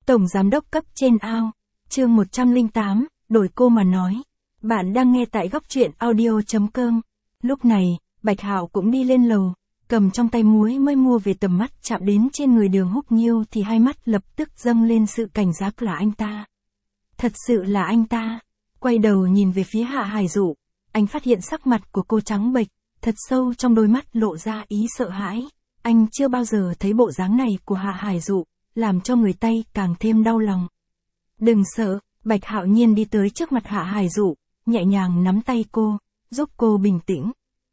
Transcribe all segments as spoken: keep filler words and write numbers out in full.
Tổng giám đốc cấp trên ao, chương một trăm lẻ tám, đổi cô mà nói. Bạn đang nghe tại góc truyện audio chấm com. Lúc này, Bạch Hạo cũng đi lên lầu, cầm trong tay muối mới mua về, tầm mắt chạm đến trên người Đường Húc Nhiêu thì hai mắt lập tức dâng lên sự cảnh giác. Là anh ta. Thật sự là anh ta. Quay đầu nhìn về phía Hạ Hải Dụ, anh phát hiện sắc mặt của cô trắng bệch, thật sâu trong đôi mắt lộ ra ý sợ hãi. Anh chưa bao giờ thấy bộ dáng này của Hạ Hải Dụ, làm cho người tay càng thêm đau lòng. Đừng sợ, Bạch Hạo Nhiên đi tới trước mặt Hạ Hải Dụ, nhẹ nhàng nắm tay cô, giúp cô bình tĩnh.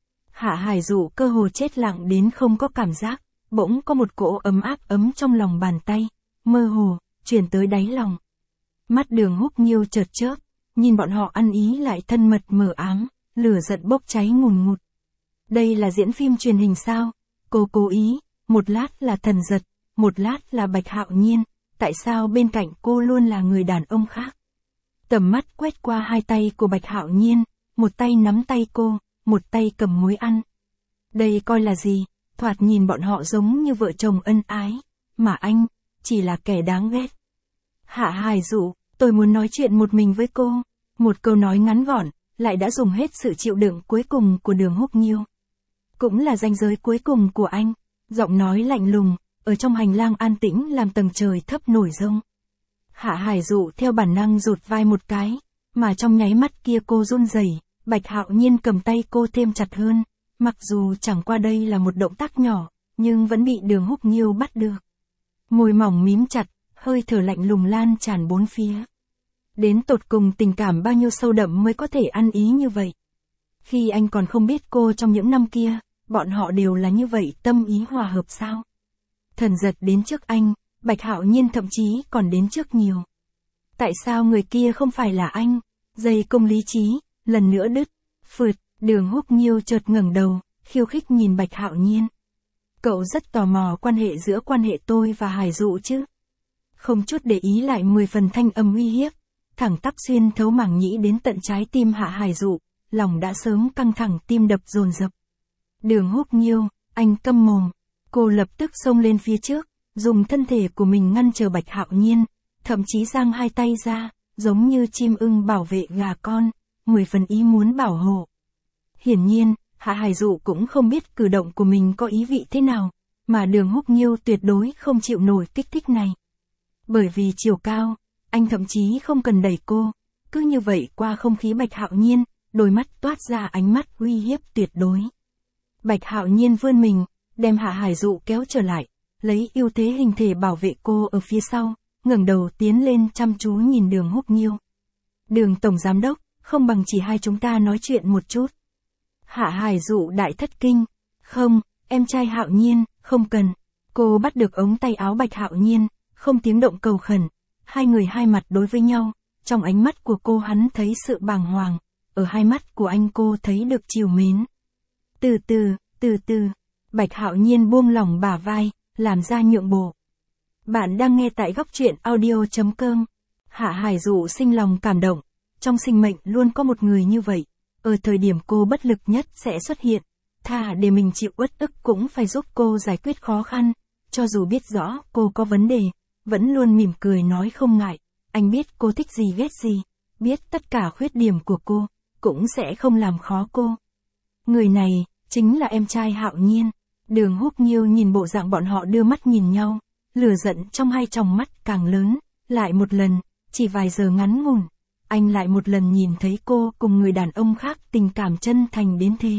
Hạ Hải Dụ cơ hồ chết lặng đến không có cảm giác, bỗng có một cỗ ấm áp ấm trong lòng bàn tay, mơ hồ, truyền tới đáy lòng. Mắt Đường Húc Nhiêu chợt chớp, nhìn bọn họ ăn ý lại thân mật mờ ám, lửa giận bốc cháy ngùn ngụt. Đây là diễn phim truyền hình sao? Cô cố ý, một lát là Thần Giật, một lát là Bạch Hạo Nhiên, tại sao bên cạnh cô luôn là người đàn ông khác? Tầm mắt quét qua hai tay của Bạch Hạo Nhiên, một tay nắm tay cô, một tay cầm muối ăn. Đây coi là gì? Thoạt nhìn bọn họ giống như vợ chồng ân ái, mà anh, chỉ là kẻ đáng ghét. Hạ Hải Dụ, tôi muốn nói chuyện một mình với cô. Một câu nói ngắn gọn, lại đã dùng hết sự chịu đựng cuối cùng của Đường Húc Nhiêu. Cũng là ranh giới cuối cùng của anh, giọng nói lạnh lùng, ở trong hành lang an tĩnh làm tầng trời thấp nổi rông. Hạ Hải Dụ theo bản năng rụt vai một cái, mà trong nháy mắt kia cô run rẩy, Bạch Hạo Nhiên cầm tay cô thêm chặt hơn, mặc dù chẳng qua đây là một động tác nhỏ, nhưng vẫn bị Đường Húc Nhiêu bắt được. Môi mỏng mím chặt, hơi thở lạnh lùng lan tràn bốn phía. Đến tột cùng tình cảm bao nhiêu sâu đậm mới có thể ăn ý như vậy. Khi anh còn không biết cô trong những năm kia, bọn họ đều là như vậy, tâm ý hòa hợp sao? Thần Giật đến trước anh, Bạch Hạo Nhiên thậm chí còn đến trước nhiều. Tại sao người kia không phải là anh? Dây cung lý trí, lần nữa đứt, phượt, Đường Húc Nhiêu chợt ngẩng đầu, khiêu khích nhìn Bạch Hạo Nhiên. Cậu rất tò mò quan hệ giữa quan hệ tôi và Hải Dụ chứ? Không chút để ý lại mười phần thanh âm uy hiếp, thẳng tắp xuyên thấu màng nhĩ đến tận trái tim Hạ Hải Dụ, lòng đã sớm căng thẳng, tim đập dồn dập. Đường Húc Nhiêu, anh câm mồm. Cô lập tức xông lên phía trước, dùng thân thể của mình ngăn chờ Bạch Hạo Nhiên, thậm chí giang hai tay ra, giống như chim ưng bảo vệ gà con, mười phần ý muốn bảo hộ. Hiển nhiên, Hạ Hải Dụ cũng không biết cử động của mình có ý vị thế nào, mà Đường Húc Nhiêu tuyệt đối không chịu nổi kích thích này. Bởi vì chiều cao, anh thậm chí không cần đẩy cô, cứ như vậy qua không khí Bạch Hạo Nhiên, đôi mắt toát ra ánh mắt uy hiếp tuyệt đối. Bạch Hạo Nhiên vươn mình, đem Hạ Hải Dụ kéo trở lại, lấy ưu thế hình thể bảo vệ cô ở phía sau, ngẩng đầu tiến lên chăm chú nhìn Đường Húc Nhiêu. Đường Tổng Giám Đốc, không bằng chỉ hai chúng ta nói chuyện một chút. Hạ Hải Dụ đại thất kinh, không, em trai Hạo Nhiên, không cần. Cô bắt được ống tay áo Bạch Hạo Nhiên, không tiếng động cầu khẩn, hai người hai mặt đối với nhau, trong ánh mắt của cô hắn thấy sự bàng hoàng, ở hai mắt của anh cô thấy được trìu mến. Từ từ, từ từ, Bạch Hạo Nhiên buông lỏng bả vai, làm ra nhượng bộ. Bạn đang nghe tại góc truyện audio chấm com. Hạ Hải Dụ sinh lòng cảm động, trong sinh mệnh luôn có một người như vậy, ở thời điểm cô bất lực nhất sẽ xuất hiện, thà để mình chịu uất ức cũng phải giúp cô giải quyết khó khăn, cho dù biết rõ cô có vấn đề, vẫn luôn mỉm cười nói không ngại, anh biết cô thích gì ghét gì, biết tất cả khuyết điểm của cô, cũng sẽ không làm khó cô. Người này, chính là em trai Hạo Nhiên. Đường Húc Nhiêu nhìn bộ dạng bọn họ đưa mắt nhìn nhau, lửa giận trong hai tròng mắt càng lớn, lại một lần, chỉ vài giờ ngắn ngủn, anh lại một lần nhìn thấy cô cùng người đàn ông khác tình cảm chân thành đến thế.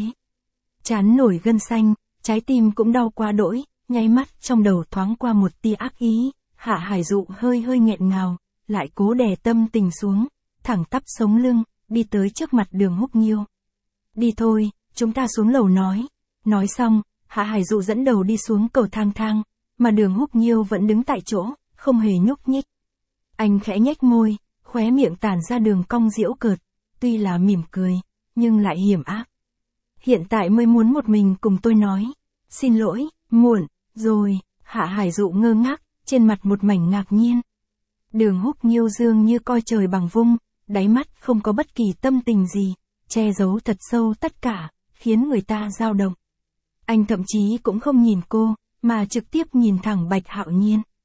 Trán nổi gân xanh, trái tim cũng đau quá đỗi, nháy mắt trong đầu thoáng qua một tia ác ý, Hạ Hải Dụ hơi hơi nghẹn ngào, lại cố đè tâm tình xuống, thẳng tắp sống lưng, đi tới trước mặt Đường Húc Nhiêu. Đi thôi, chúng ta xuống lầu nói. Nói xong, Hạ Hải Dụ dẫn đầu đi xuống cầu thang thang, mà Đường Húc Nhiêu vẫn đứng tại chỗ, không hề nhúc nhích. Anh khẽ nhếch môi, khóe miệng tản ra đường cong giễu cợt, tuy là mỉm cười, nhưng lại hiểm ác. Hiện tại mới muốn một mình cùng tôi nói. Xin lỗi, muộn, rồi. Hạ Hải Dụ ngơ ngác, trên mặt một mảnh ngạc nhiên. Đường Húc Nhiêu dường như coi trời bằng vung, đáy mắt không có bất kỳ tâm tình gì, che giấu thật sâu tất cả, khiến người ta dao động. Anh thậm chí cũng không nhìn cô, mà trực tiếp nhìn thẳng Bạch Hạo Nhiên.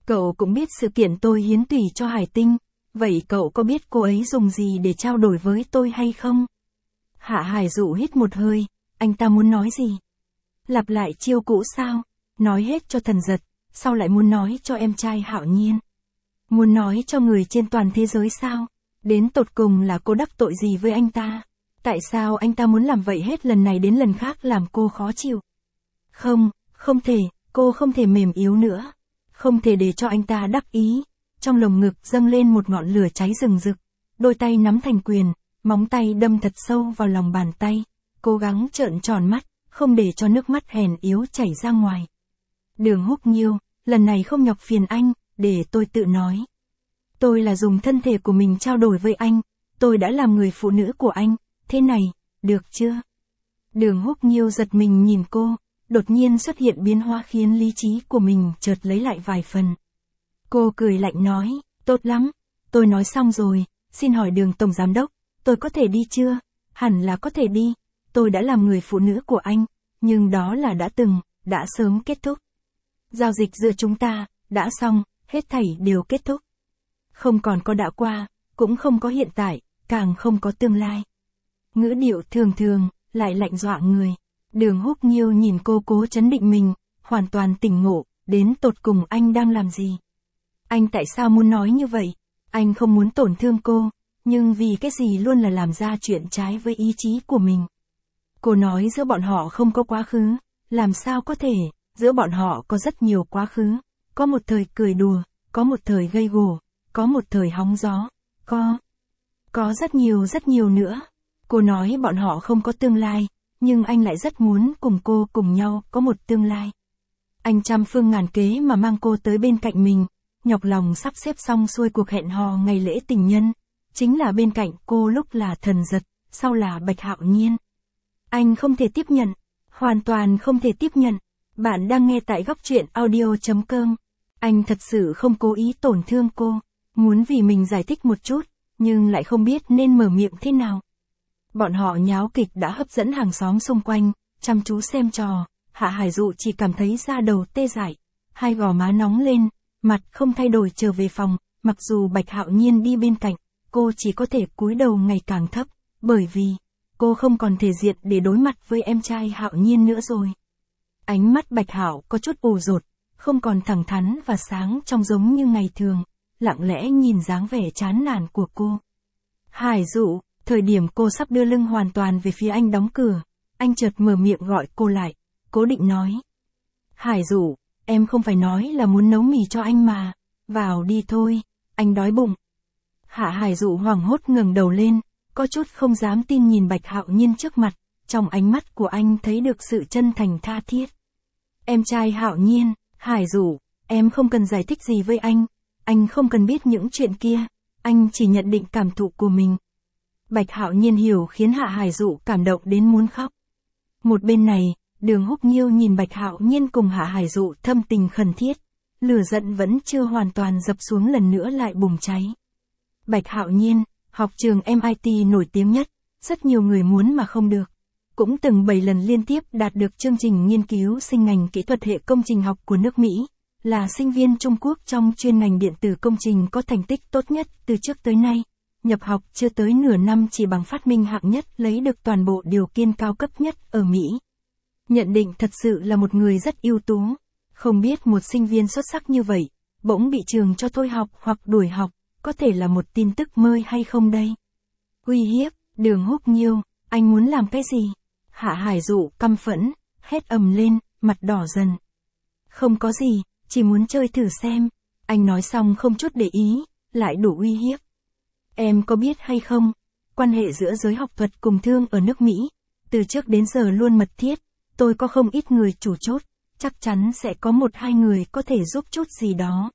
Cậu cũng biết sự kiện tôi hiến tủy cho Hải Tinh, vậy cậu có biết cô ấy dùng gì để trao đổi với tôi hay không? Hạ Hải Dụ hít một hơi, anh ta muốn nói gì? Lặp lại chiêu cũ sao? Nói hết cho Thần Giật, sao lại muốn nói cho em trai Hạo Nhiên? Muốn nói cho người trên toàn thế giới sao? Đến tột cùng là cô đắc tội gì với anh ta? Tại sao anh ta muốn làm vậy hết lần này đến lần khác làm cô khó chịu? Không, không thể, cô không thể mềm yếu nữa. Không thể để cho anh ta đắc ý. Trong lồng ngực dâng lên một ngọn lửa cháy rừng rực. Đôi tay nắm thành quyền, móng tay đâm thật sâu vào lòng bàn tay. Cố gắng trợn tròn mắt, không để cho nước mắt hèn yếu chảy ra ngoài. Đường Húc Nhiêu, lần này không nhọc phiền anh, để tôi tự nói. Tôi là dùng thân thể của mình trao đổi với anh, tôi đã làm người phụ nữ của anh, thế này, được chưa? Đường Húc Nhiêu giật mình nhìn cô, đột nhiên xuất hiện biến hóa khiến lý trí của mình chợt lấy lại vài phần. Cô cười lạnh nói, tốt lắm, tôi nói xong rồi, xin hỏi Đường Tổng Giám Đốc, tôi có thể đi chưa? Hẳn là có thể đi, tôi đã làm người phụ nữ của anh, nhưng đó là đã từng, đã sớm kết thúc. Giao dịch giữa chúng ta, đã xong, hết thảy đều kết thúc. Không còn có đã qua, cũng không có hiện tại, càng không có tương lai. Ngữ điệu thường thường, lại lạnh dọa người. Đường Húc Nhiêu nhìn cô cố trấn định mình, hoàn toàn tỉnh ngộ, đến tột cùng anh đang làm gì? Anh tại sao muốn nói như vậy? Anh không muốn tổn thương cô, nhưng vì cái gì luôn là làm ra chuyện trái với ý chí của mình. Cô nói giữa bọn họ không có quá khứ, làm sao có thể, giữa bọn họ có rất nhiều quá khứ, có một thời cười đùa, có một thời gây gổ, có một thời hóng gió, có, có rất nhiều rất nhiều nữa. Cô nói bọn họ không có tương lai, nhưng anh lại rất muốn cùng cô cùng nhau có một tương lai. Anh trăm phương ngàn kế mà mang cô tới bên cạnh mình, nhọc lòng sắp xếp xong xuôi cuộc hẹn hò ngày lễ tình nhân, chính là bên cạnh cô lúc là Thần Giật, sau là Bạch Hạo Nhiên. Anh không thể tiếp nhận, hoàn toàn không thể tiếp nhận. Bạn đang nghe tại góc truyện audio chấm com. Anh thật sự không cố ý tổn thương cô, muốn vì mình giải thích một chút, nhưng lại không biết nên mở miệng thế nào. Bọn họ nháo kịch đã hấp dẫn hàng xóm xung quanh, chăm chú xem trò, Hạ Hải Dụ chỉ cảm thấy da đầu tê dại, hai gò má nóng lên, mặt không thay đổi trở về phòng, mặc dù Bạch Hạo Nhiên đi bên cạnh, cô chỉ có thể cúi đầu ngày càng thấp, bởi vì cô không còn thể diện để đối mặt với em trai Hạo Nhiên nữa rồi. Ánh mắt Bạch Hạo có chút ù dột, không còn thẳng thắn và sáng trong giống như ngày thường, lặng lẽ nhìn dáng vẻ chán nản của cô. Hải Dụ, thời điểm cô sắp đưa lưng hoàn toàn về phía anh đóng cửa, anh chợt mở miệng gọi cô lại, cố định nói. Hải Dụ, em không phải nói là muốn nấu mì cho anh mà, vào đi thôi, anh đói bụng. Hạ Hải Dụ hoảng hốt ngẩng đầu lên, có chút không dám tin nhìn Bạch Hạo Nhiên trước mặt, trong ánh mắt của anh thấy được sự chân thành tha thiết. Em trai Hạo Nhiên, Hải Dụ, em không cần giải thích gì với anh, anh không cần biết những chuyện kia, anh chỉ nhận định cảm thụ của mình. Bạch Hạo Nhiên hiểu khiến Hạ Hải Dụ cảm động đến muốn khóc. Một bên này, Đường Húc Nhiêu nhìn Bạch Hạo Nhiên cùng Hạ Hải Dụ thâm tình khẩn thiết, lửa giận vẫn chưa hoàn toàn dập xuống lần nữa lại bùng cháy. Bạch Hạo Nhiên, học trường em i tê nổi tiếng nhất, rất nhiều người muốn mà không được. Cũng từng bảy lần liên tiếp đạt được chương trình nghiên cứu sinh ngành kỹ thuật hệ công trình học của nước Mỹ, là sinh viên Trung Quốc trong chuyên ngành điện tử công trình có thành tích tốt nhất từ trước tới nay. Nhập học chưa tới nửa năm chỉ bằng phát minh hạng nhất lấy được toàn bộ điều kiện cao cấp nhất ở Mỹ. Nhận định thật sự là một người rất ưu tú. Không biết một sinh viên xuất sắc như vậy, bỗng bị trường cho thôi học hoặc đuổi học, có thể là một tin tức mới hay không đây? Uy hiếp, Đường Húc Nhiêu, anh muốn làm cái gì? Hạ Hải Dụ căm phẫn, hét ầm lên, mặt đỏ dần. Không có gì, chỉ muốn chơi thử xem. Anh nói xong không chút để ý, lại đủ uy hiếp. Em có biết hay không, quan hệ giữa giới học thuật cùng thương ở nước Mỹ, từ trước đến giờ luôn mật thiết, tôi có không ít người chủ chốt, chắc chắn sẽ có một hai người có thể giúp chút gì đó.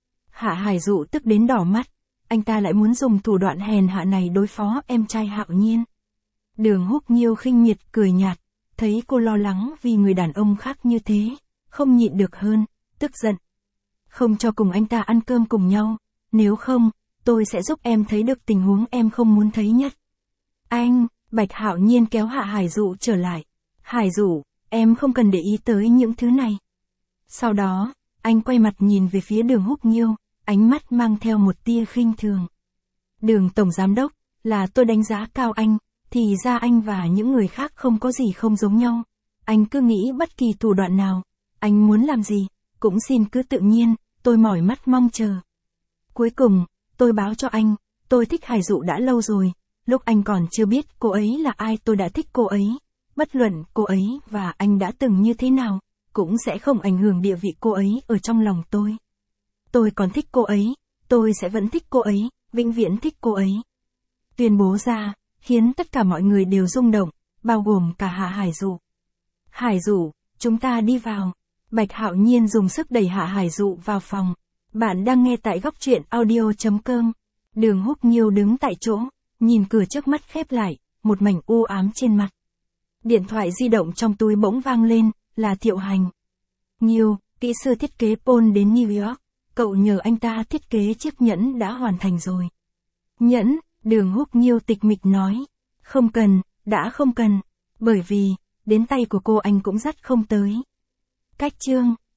Hạ Hải Dụ tức đến đỏ mắt, anh ta lại muốn dùng thủ đoạn hèn hạ này đối phó em trai Hạo Nhiên. Đường Húc Nhiêu khinh miệt cười nhạt, thấy cô lo lắng vì người đàn ông khác như thế, không nhịn được hơn, tức giận. Không cho cùng anh ta ăn cơm cùng nhau, nếu không, tôi sẽ giúp em thấy được tình huống em không muốn thấy nhất. Anh, Bạch Hạo Nhiên kéo Hạ Hải Dụ trở lại. Hải Dụ, em không cần để ý tới những thứ này. Sau đó, Anh quay mặt nhìn về phía Đường Húc Nhiêu, ánh mắt mang theo một tia khinh thường. Đường tổng giám đốc, là tôi đánh giá cao anh, thì ra anh và những người khác không có gì không giống nhau. Anh cứ nghĩ bất kỳ thủ đoạn nào, anh muốn làm gì, cũng xin cứ tự nhiên, tôi mỏi mắt mong chờ. Cuối cùng, tôi báo cho anh, tôi thích Hải Dụ đã lâu rồi, lúc anh còn chưa biết cô ấy là ai tôi đã thích cô ấy. Bất luận cô ấy và anh đã từng như thế nào, cũng sẽ không ảnh hưởng địa vị cô ấy ở trong lòng tôi. Tôi còn thích cô ấy, tôi sẽ vẫn thích cô ấy, vĩnh viễn thích cô ấy. Tuyên bố ra, khiến tất cả mọi người đều rung động, bao gồm cả Hạ Hải Dụ. Hải Dụ, chúng ta đi vào. Bạch Hạo Nhiên dùng sức đẩy Hạ Hải Dụ vào phòng. Bạn đang nghe tại góc truyện audio.com. Đường Húc Nhiêu đứng tại chỗ, nhìn cửa trước mắt khép lại, một mảnh u ám trên mặt. Điện thoại di động trong túi bỗng vang lên, là Thiệu Hành. Nhiêu, kỹ sư thiết kế Paul đến New York, cậu nhờ anh ta thiết kế chiếc nhẫn đã hoàn thành rồi. Nhẫn, Đường Húc Nhiêu tịch mịch nói. Không cần, đã không cần, bởi vì, đến tay của cô anh cũng dắt không tới. Cách chương.